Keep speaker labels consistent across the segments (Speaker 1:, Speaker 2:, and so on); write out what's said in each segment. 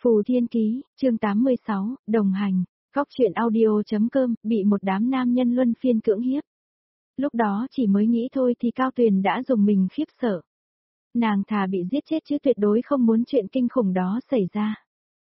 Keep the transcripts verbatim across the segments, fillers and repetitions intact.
Speaker 1: Phù Thiên Ký, chương tám mươi sáu, đồng hành, Cóc truyện audio.com, bị một đám nam nhân luân phiên cưỡng hiếp. Lúc đó chỉ mới nghĩ thôi thì Cao Tuyền đã dùng mình khiếp sợ. Nàng thà bị giết chết chứ tuyệt đối không muốn chuyện kinh khủng đó xảy ra.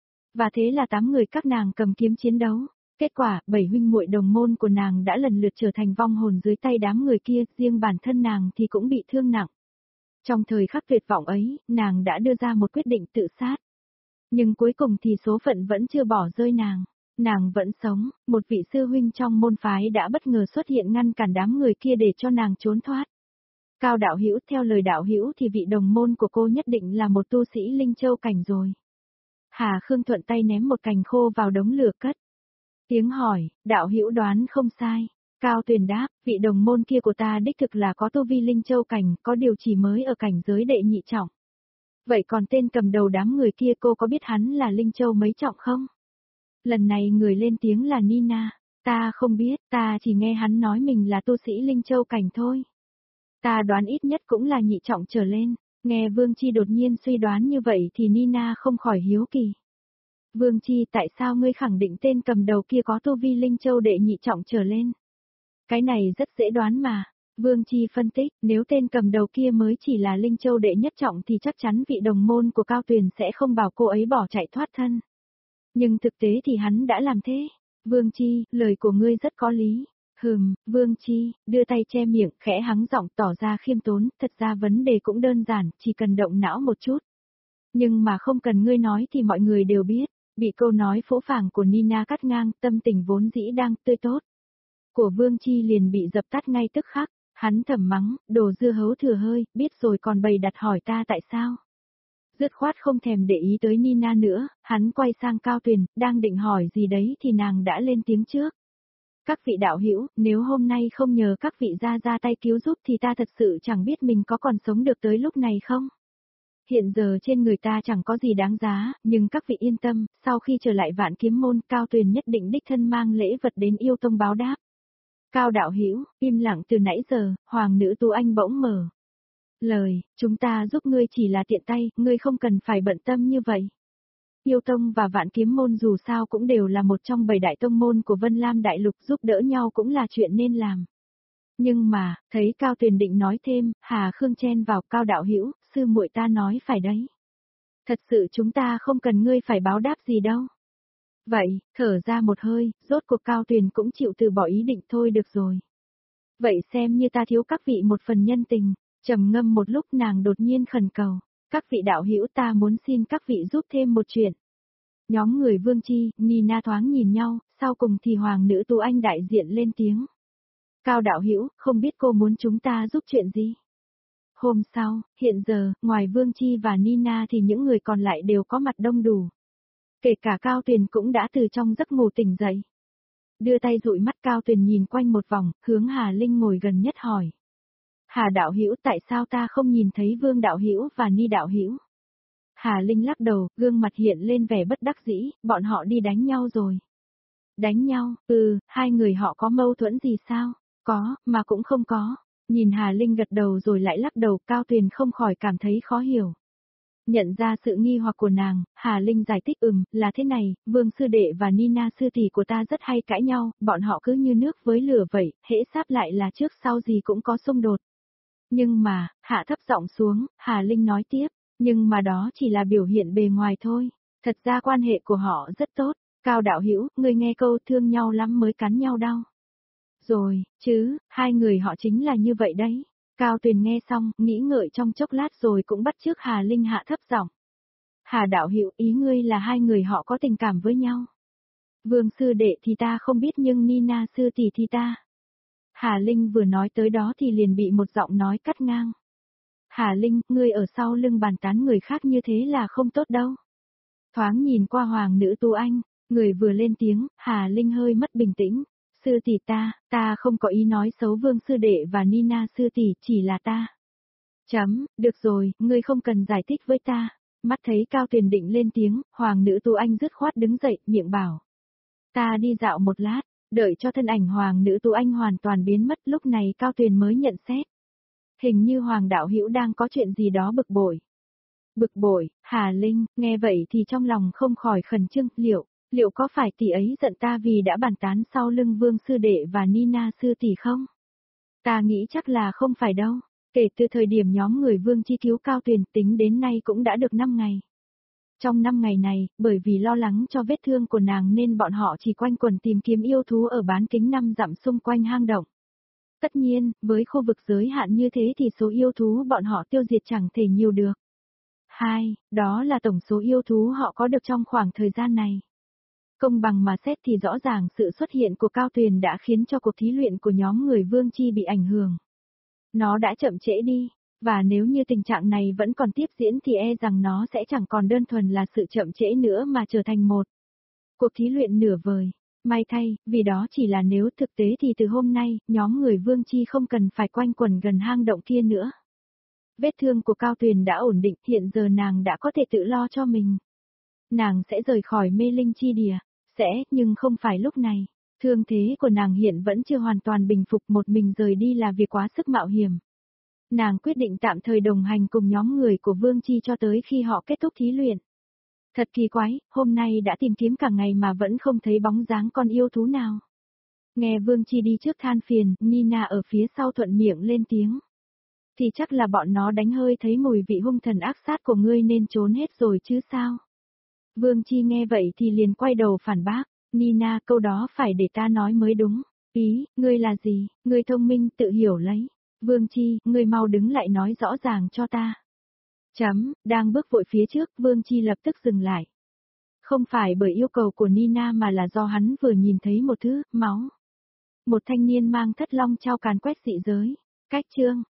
Speaker 1: Và thế là tám người các nàng cầm kiếm chiến đấu. Kết quả, bảy huynh muội đồng môn của nàng đã lần lượt trở thành vong hồn dưới tay đám người kia, riêng bản thân nàng thì cũng bị thương nặng. Trong thời khắc tuyệt vọng ấy, nàng đã đưa ra một quyết định tự sát. Nhưng cuối cùng thì số phận vẫn chưa bỏ rơi nàng. Nàng vẫn sống, một vị sư huynh trong môn phái đã bất ngờ xuất hiện ngăn cản đám người kia để cho nàng trốn thoát. Cao đạo hữu, theo lời đạo hữu thì vị đồng môn của cô nhất định là một tu sĩ Linh Châu cảnh rồi. Hà Khương thuận tay ném một cành khô vào đống lửa cất. Tiếng hỏi, đạo hữu đoán không sai. Cao Tuyền đáp, vị đồng môn kia của ta đích thực là có tu vi Linh Châu cảnh, có điều chỉ mới ở cảnh giới đệ nhị trọng. Vậy còn tên cầm đầu đám người kia cô có biết hắn là Linh Châu mấy trọng không? Lần này người lên tiếng là Nina. Ta không biết, ta chỉ nghe hắn nói mình là tu sĩ Linh Châu cảnh thôi. Ta đoán ít nhất cũng là nhị trọng trở lên. Nghe Vương Chi đột nhiên suy đoán như vậy thì Nina không khỏi hiếu kỳ. Vương Chi, tại sao ngươi khẳng định tên cầm đầu kia có tu vi Linh Châu đệ nhị trọng trở lên? Cái này rất dễ đoán mà. Vương Chi phân tích, nếu tên cầm đầu kia mới chỉ là Linh Châu đệ nhất trọng thì chắc chắn vị đồng môn của Cao Tuyền sẽ không bảo cô ấy bỏ chạy thoát thân. Nhưng thực tế thì hắn đã làm thế. Vương Chi, lời của ngươi rất có lý. Hừm, Vương Chi, đưa tay che miệng, khẽ hắng giọng tỏ ra khiêm tốn, thật ra vấn đề cũng đơn giản, chỉ cần động não một chút. Nhưng mà không cần ngươi nói thì mọi người đều biết, bị câu nói phũ phàng của Nina cắt ngang, tâm tình vốn dĩ đang tươi tốt. Của Vương Chi liền bị dập tắt ngay tức khắc, hắn thầm mắng, đồ dưa hấu thừa hơi, biết rồi còn bày đặt hỏi ta tại sao. Dứt khoát không thèm để ý tới Nina nữa, hắn quay sang Cao Tuyền, đang định hỏi gì đấy thì nàng đã lên tiếng trước. Các vị đạo hữu, nếu hôm nay không nhờ các vị ra ra tay cứu giúp thì ta thật sự chẳng biết mình có còn sống được tới lúc này không. Hiện giờ trên người ta chẳng có gì đáng giá, nhưng các vị yên tâm, sau khi trở lại Vạn Kiếm Môn, Cao Tuyền nhất định đích thân mang lễ vật đến yêu tông báo đáp. Cao đạo hữu, im lặng từ nãy giờ, hoàng nữ Tu Anh bỗng mở lời, chúng ta giúp ngươi chỉ là tiện tay, ngươi không cần phải bận tâm như vậy. Yêu tông và Vạn Kiếm Môn dù sao cũng đều là một trong bảy đại tông môn của Vân Lam Đại Lục, giúp đỡ nhau cũng là chuyện nên làm. Nhưng mà, thấy Cao Tuyền định nói thêm, Hà Khương chen vào, Cao đạo hữu, sư muội ta nói phải đấy. Thật sự chúng ta không cần ngươi phải báo đáp gì đâu. Vậy, thở ra một hơi, rốt cuộc Cao Tuyền cũng chịu từ bỏ ý định thôi được rồi. Vậy xem như ta thiếu các vị một phần nhân tình. Trầm ngâm một lúc nàng đột nhiên khẩn cầu. Các vị đạo hữu, ta muốn xin các vị giúp thêm một chuyện. Nhóm người Vương Chi, Nina thoáng nhìn nhau, sau cùng thì hoàng nữ Tu Anh đại diện lên tiếng. Cao đạo hữu, không biết cô muốn chúng ta giúp chuyện gì? Hôm sau, hiện giờ, ngoài Vương Chi và Nina thì những người còn lại đều có mặt đông đủ. Kể cả Cao Tuyền cũng đã từ trong giấc ngủ tỉnh dậy. Đưa tay dụi mắt, Cao Tuyền nhìn quanh một vòng, hướng Hà Linh ngồi gần nhất hỏi. Hà đạo hữu, tại sao ta không nhìn thấy Vương đạo hữu và Ni đạo hữu? Hà Linh lắc đầu, gương mặt hiện lên vẻ bất đắc dĩ, bọn họ đi đánh nhau rồi. Đánh nhau, ừ, hai người họ có mâu thuẫn gì sao? Có, mà cũng không có. Nhìn Hà Linh gật đầu rồi lại lắc đầu, Cao Tuyền không khỏi cảm thấy khó hiểu. Nhận ra sự nghi hoặc của nàng, Hà Linh giải thích ừm, là thế này, Vương sư đệ và Nina sư tỷ của ta rất hay cãi nhau, bọn họ cứ như nước với lửa vậy, hễ sáp lại là trước sau gì cũng có xung đột. Nhưng mà, hạ thấp giọng xuống, Hà Linh nói tiếp, nhưng mà đó chỉ là biểu hiện bề ngoài thôi, thật ra quan hệ của họ rất tốt. Cao đạo hữu, ngươi nghe câu thương nhau lắm mới cắn nhau đau. Rồi, chứ, hai người họ chính là như vậy đấy. Cao Tuyền nghe xong, nghĩ ngợi trong chốc lát rồi cũng bắt chước Hà Linh hạ thấp giọng. Hà đạo hữu, ý ngươi là hai người họ có tình cảm với nhau. Vương sư đệ thì ta không biết nhưng Nina sư tỷ thì ta. Hà Linh vừa nói tới đó thì liền bị một giọng nói cắt ngang. Hà Linh, ngươi ở sau lưng bàn tán người khác như thế là không tốt đâu. Thoáng nhìn qua hoàng nữ Tu Anh, người vừa lên tiếng, Hà Linh hơi mất bình tĩnh. Sư tỷ ta, ta không có ý nói xấu Vương sư đệ và Nina sư tỷ, chỉ là ta. Chấm, được rồi, ngươi không cần giải thích với ta. Mắt thấy Cao Tuyền định lên tiếng, hoàng nữ Tu Anh dứt khoát đứng dậy, miệng bảo. Ta đi dạo một lát, đợi cho thân ảnh hoàng nữ Tu Anh hoàn toàn biến mất, lúc này Cao Tuyền mới nhận xét. Hình như hoàng đạo hữu đang có chuyện gì đó bực bội. Bực bội, Hà Linh, nghe vậy thì trong lòng không khỏi khẩn trương, liệu, liệu có phải tỷ ấy giận ta vì đã bàn tán sau lưng Vương sư đệ và Nina sư tỷ không? Ta nghĩ chắc là không phải đâu, kể từ thời điểm nhóm người Vương Chi cứu Cao Tuyền tính đến nay cũng đã được năm ngày. Trong năm ngày này, bởi vì lo lắng cho vết thương của nàng nên bọn họ chỉ quanh quẩn tìm kiếm yêu thú ở bán kính năm dặm xung quanh hang động. Tất nhiên, với khu vực giới hạn như thế thì số yêu thú bọn họ tiêu diệt chẳng thể nhiều được. Hai, đó là tổng số yêu thú họ có được trong khoảng thời gian này. Công bằng mà xét thì rõ ràng sự xuất hiện của Cao Tuyền đã khiến cho cuộc thí luyện của nhóm người Vương Chi bị ảnh hưởng. Nó đã chậm trễ đi, và nếu như tình trạng này vẫn còn tiếp diễn thì e rằng nó sẽ chẳng còn đơn thuần là sự chậm trễ nữa mà trở thành một cuộc thí luyện nửa vời. May thay, vì đó chỉ là nếu thực tế thì từ hôm nay, nhóm người Vương Chi không cần phải quanh quẩn gần hang động kia nữa. Vết thương của Cao Tuyền đã ổn định, hiện giờ nàng đã có thể tự lo cho mình. Nàng sẽ rời khỏi mê linh chi địa, sẽ, nhưng không phải lúc này. Thương thế của nàng hiện vẫn chưa hoàn toàn bình phục, một mình rời đi là việc quá sức mạo hiểm. Nàng quyết định tạm thời đồng hành cùng nhóm người của Vương Chi cho tới khi họ kết thúc thí luyện. Thật kỳ quái, hôm nay đã tìm kiếm cả ngày mà vẫn không thấy bóng dáng con yêu thú nào. Nghe Vương Chi đi trước than phiền, Nina ở phía sau thuận miệng lên tiếng. Thì chắc là bọn nó đánh hơi thấy mùi vị hung thần ác sát của ngươi nên trốn hết rồi chứ sao? Vương Chi nghe vậy thì liền quay đầu phản bác, Nina, câu đó phải để ta nói mới đúng. Ý, ngươi là gì? Ngươi thông minh tự hiểu lấy. Vương Chi, ngươi mau đứng lại nói rõ ràng cho ta. Chấm, đang bước vội phía trước, Vương Chi lập tức dừng lại. Không phải bởi yêu cầu của Nina mà là do hắn vừa nhìn thấy một thứ, máu. Một thanh niên mang thất long trao càn quét dị giới. Cách chương.